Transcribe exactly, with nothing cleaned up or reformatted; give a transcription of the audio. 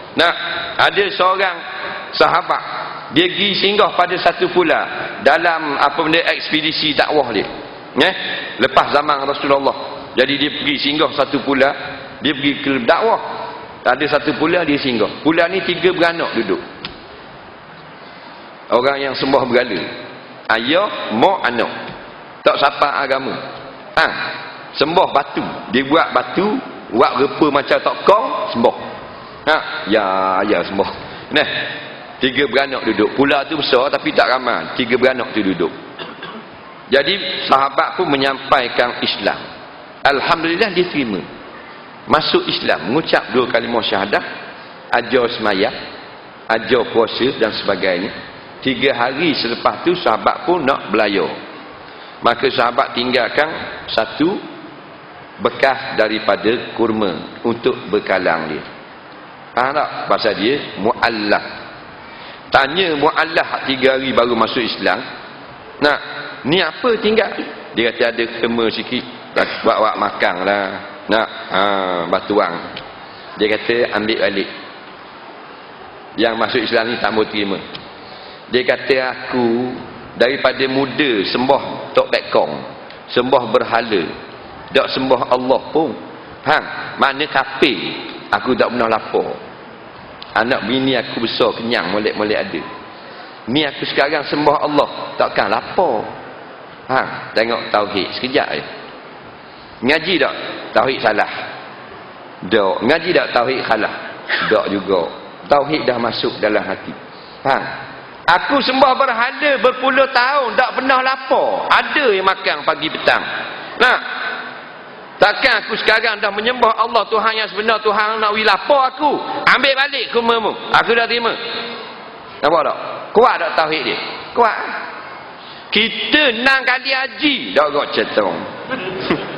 Nah, ada seorang sahabat, dia pergi singgah pada satu pula dalam apa benda ekspedisi dakwah dia. Eh? Lepas zaman Rasulullah. Jadi dia pergi singgah satu pula, dia pergi ke dakwah. Ada satu pula dia singgah. Pula ni tiga beranak duduk. Orang yang sembah berhala. Ayah, mak, anak. Tak sapa agama. Ha, sembah batu. Dia buat batu, buat rupa macam tokong, sembah. Ha, ya, ya sembah. Nah, tiga beranak duduk. Pula tu besar tapi tak ramai. Tiga beranak tu duduk. Jadi sahabat pun menyampaikan Islam. Alhamdulillah dia terima. Masuk Islam, mengucap dua kalimah syahadah, ajar semayang, ajar puasa dan sebagainya. Tiga hari selepas tu sahabat pun nak belayar. Maka sahabat tinggalkan satu bekas daripada kurma untuk bekalang dia. Faham tak? Pasal dia mu'allah. Tanya mu'allah tiga hari baru masuk Islam. Nak, ni apa tinggal? Dia kata ada kema sikit, buat-buat makan lah. Nak, ha, batuang. Dia kata ambil balik. Yang masuk Islam ni tak mau terima. Dia kata aku daripada muda sembah tok bekong, sembah berhala, tak sembah Allah pun. Hang, mana kafir? Aku tak pernah lapar. Anak bini aku besar kenyang, molek-molek ada. Ni aku sekarang sembah Allah, takkan lapar. Hang, tengok tauhid sekejap je. Ngaji tak? Tauhid salah. Tak. Ngaji tak? Tauhid salah. Tak juga. Tauhid dah masuk dalam hati. Faham? Aku sembah berhala berpuluh tahun, tak pernah lapar. Ada yang makan pagi petang. Nah, takkan aku sekarang dah menyembah Allah Tuhan yang sebenar, Tuhan nak wi lapar aku. Ambil balik kurmamu. Aku dah terima. Nampak tak? Kuat tak tauhid dia? Kuat. Kita enam kali haji, dak gok cetong.